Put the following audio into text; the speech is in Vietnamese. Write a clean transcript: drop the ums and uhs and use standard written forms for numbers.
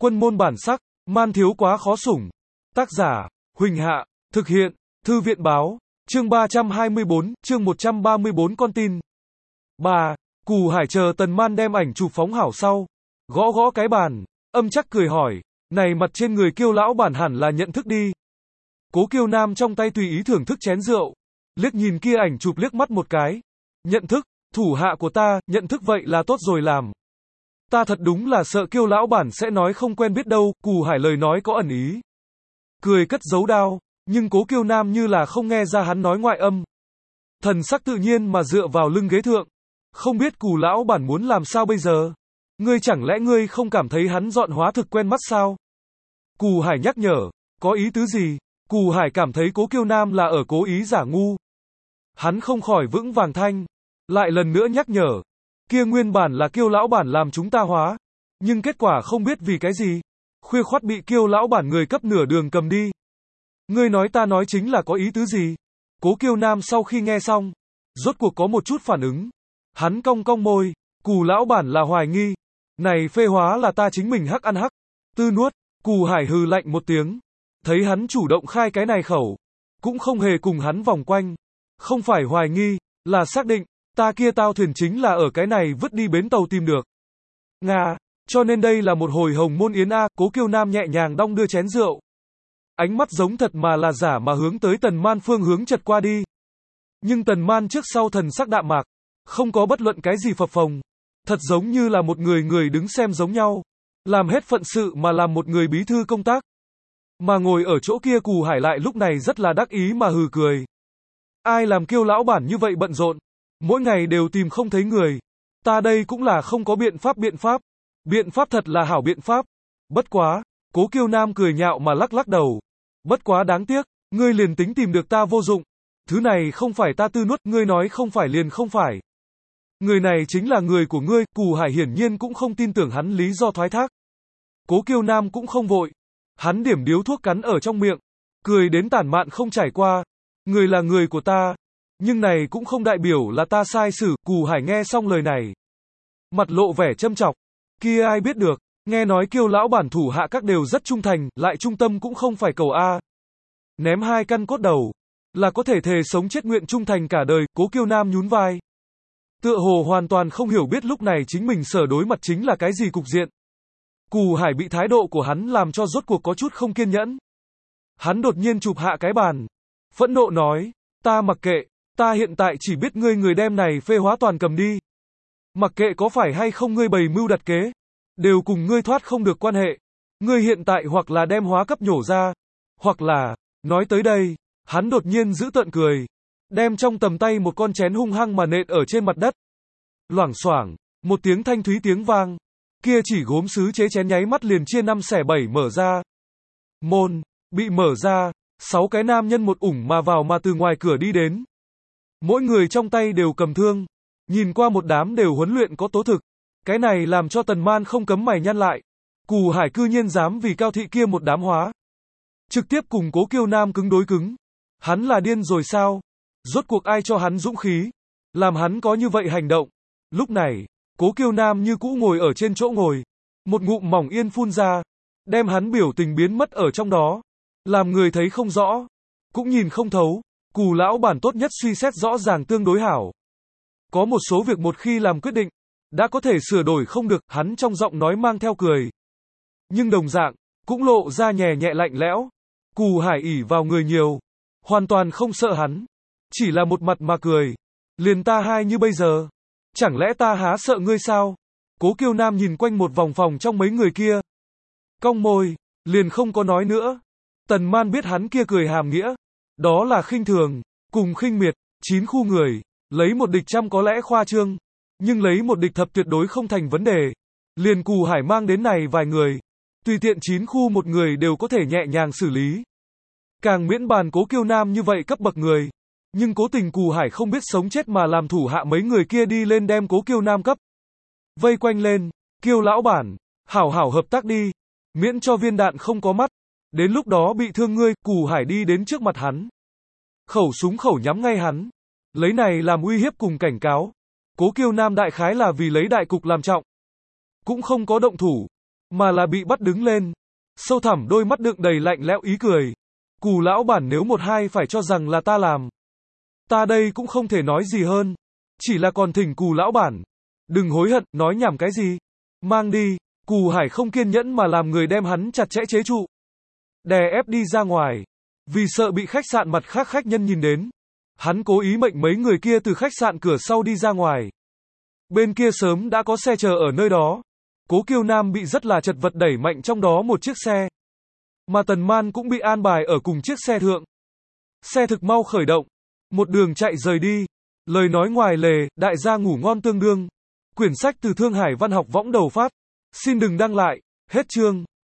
Quân môn bản sắc, man thiếu quá khó sủng. Tác giả, Huỳnh Hạ, thực hiện, Thư viện báo, chương 324, chương 134 con tin. 3. Cù Hải chờ Tần Man đem ảnh chụp phóng hảo sau. Gõ gõ cái bàn, âm chắc cười hỏi, này mặt trên người Kiêu lão bản hẳn là nhận thức đi. Cố Kiêu Nam trong tay tùy ý thưởng thức chén rượu, liếc nhìn kia ảnh chụp liếc mắt một cái. Nhận thức, thủ hạ của ta, nhận thức vậy là tốt rồi làm. Ta thật đúng là sợ Kiêu lão bản sẽ nói không quen biết đâu, Cù Hải lời nói có ẩn ý. Cười cất giấu đao, nhưng Cố Kiêu Nam như là không nghe ra hắn nói ngoại âm. Thần sắc tự nhiên mà dựa vào lưng ghế thượng. Không biết Cù lão bản muốn làm sao bây giờ? Ngươi chẳng lẽ ngươi không cảm thấy hắn dọn hóa thực quen mắt sao? Cù Hải nhắc nhở, có ý tứ gì? Cù Hải cảm thấy Cố Kiêu Nam là ở cố ý giả ngu. Hắn không khỏi vững vàng thanh, lại lần nữa nhắc nhở, kia nguyên bản là Kiêu lão bản làm chúng ta hóa, nhưng kết quả không biết vì cái gì, khuya khoắt bị Kiêu lão bản người cấp nửa đường cầm đi. Ngươi nói ta nói chính là có ý tứ gì? Cố Kiêu Nam sau khi nghe xong, rốt cuộc có một chút phản ứng. Hắn cong cong môi, Cù lão bản là hoài nghi, này phê hóa là ta chính mình hắc ăn hắc, tư nuốt. Cù Hải hừ lạnh một tiếng, thấy hắn chủ động khai cái này khẩu, cũng không hề cùng hắn vòng quanh, không phải hoài nghi, là xác định, ta kia tao thuyền chính là ở cái này vứt đi bến tàu tìm được. Nga, cho nên đây là một hồi hồng môn yến a. Cố Kiêu Nam nhẹ nhàng đong đưa chén rượu, ánh mắt giống thật mà là giả mà hướng tới Tần Man phương hướng chật qua đi. Nhưng Tần Man trước sau thần sắc đạm mạc, không có bất luận cái gì phập phồng, thật giống như là một người đứng xem giống nhau, làm hết phận sự mà làm một người bí thư công tác. Mà ngồi ở chỗ kia Cù Hải lại lúc này rất là đắc ý mà hừ cười. Ai làm Kiêu lão bản như vậy bận rộn, mỗi ngày đều tìm không thấy người, ta đây cũng là không có biện pháp. Biện pháp thật là hảo biện pháp. Bất quá, Cố Kiêu Nam cười nhạo mà lắc lắc đầu. Bất quá đáng tiếc, ngươi liền tính tìm được ta vô dụng. Thứ này không phải ta tư nuốt, ngươi nói không phải liền không phải. Người này chính là người của ngươi. Cù Hải hiển nhiên cũng không tin tưởng hắn lý do thoái thác. Cố Kiêu Nam cũng không vội. Hắn điểm điếu thuốc cắn ở trong miệng, cười đến tản mạn không trải qua. Người là người của ta, nhưng này cũng không đại biểu là ta sai xử. Cù Hải nghe xong lời này, mặt lộ vẻ châm chọc. Kia ai biết được, nghe nói Kiêu lão bản thủ hạ các đều rất trung thành, lại trung tâm cũng không phải cầu A. Ném 2 căn cốt đầu, là có thể thề sống chết nguyện trung thành cả đời. Cố Kiêu Nam nhún vai, tựa hồ hoàn toàn không hiểu biết lúc này chính mình sở đối mặt chính là cái gì cục diện. Cù Hải bị thái độ của hắn làm cho rốt cuộc có chút không kiên nhẫn. Hắn đột nhiên chụp hạ cái bàn, phẫn nộ nói, ta mặc kệ, ta hiện tại chỉ biết ngươi người đem này phê hóa toàn cầm đi. Mặc kệ có phải hay không ngươi bày mưu đặt kế, đều cùng ngươi thoát không được quan hệ. Ngươi hiện tại hoặc là đem hóa cấp nhổ ra, hoặc là, nói tới đây, hắn đột nhiên giữ tợn cười, đem trong tầm tay một con chén hung hăng mà nện ở trên mặt đất. Loảng xoảng, một tiếng thanh thúy tiếng vang, kia chỉ gốm sứ chế chén nháy mắt liền chia 5 xẻ 7 mở ra. Môn bị mở ra, 6 cái nam nhân một ủng mà vào mà từ ngoài cửa đi đến. Mỗi người trong tay đều cầm thương, nhìn qua một đám đều huấn luyện có tố thực. Cái này làm cho Tần Man không cấm mày nhăn lại. Cù Hải cư nhiên dám vì Cao Thị kia một đám hóa, trực tiếp cùng Cố Kiêu Nam cứng đối cứng. Hắn là điên rồi sao? Rốt cuộc ai cho hắn dũng khí, làm hắn có như vậy hành động? Lúc này, Cố Kiêu Nam như cũ ngồi ở trên chỗ ngồi, một ngụm mỏng yên phun ra, đem hắn biểu tình biến mất ở trong đó, làm người thấy không rõ, cũng nhìn không thấu. Cù lão bản tốt nhất suy xét rõ ràng tương đối hảo. Có một số việc một khi làm quyết định, đã có thể sửa đổi không được. Hắn trong giọng nói mang theo cười, nhưng đồng dạng cũng lộ ra nhẹ nhẹ lạnh lẽo. Cù Hải ỷ vào người nhiều, hoàn toàn không sợ hắn, chỉ là một mặt mà cười. Liền ta hai như bây giờ, chẳng lẽ ta há sợ ngươi sao? Cố Kiêu Nam nhìn quanh một vòng phòng trong mấy người kia, cong môi, liền không có nói nữa. Tần Man biết hắn kia cười hàm nghĩa, đó là khinh thường, cùng khinh miệt. 9 khu người, lấy một địch trăm có lẽ khoa trương, nhưng lấy một địch thập tuyệt đối không thành vấn đề. Liền Cù Hải mang đến này vài người, tùy tiện 9 khu một người đều có thể nhẹ nhàng xử lý. Càng miễn bàn Cố Kiêu Nam như vậy cấp bậc người, nhưng cố tình Cù Hải không biết sống chết mà làm thủ hạ mấy người kia đi lên đem Cố Kiêu Nam cấp vây quanh lên. Kiêu lão bản, hảo hảo hợp tác đi, miễn cho viên đạn không có mắt, đến lúc đó bị thương ngươi. Cù Hải đi đến trước mặt hắn, khẩu súng khẩu nhắm ngay hắn, lấy này làm uy hiếp cùng cảnh cáo. Cố Kiêu Nam đại khái là vì lấy đại cục làm trọng, cũng không có động thủ. mà là bị bắt đứng lên. Sâu thẳm đôi mắt đựng đầy lạnh lẽo ý cười. Cù lão bản nếu một hai phải cho rằng là ta làm. Ta đây cũng không thể nói gì hơn. Chỉ là còn thỉnh Cù lão bản. Đừng hối hận, nói nhảm cái gì. Mang đi. Cù Hải không kiên nhẫn mà làm người đem hắn chặt chẽ chế trụ. Đè ép đi ra ngoài. Vì sợ bị khách sạn mặt khác khách nhân nhìn đến. Hắn cố ý mệnh mấy người kia từ khách sạn cửa sau đi ra ngoài. Bên kia sớm đã có xe chờ ở nơi đó. Cố Kiêu Nam bị rất là chật vật đẩy mạnh trong đó một chiếc xe. Mà Tần Man cũng bị an bài ở cùng chiếc xe thượng. Xe thực mau khởi động. Một đường chạy rời đi. Lời nói ngoài lề, đại gia ngủ ngon tương đương. Quyển sách từ Thương Hải Văn học võng đầu phát. Xin đừng đăng lại. Hết chương.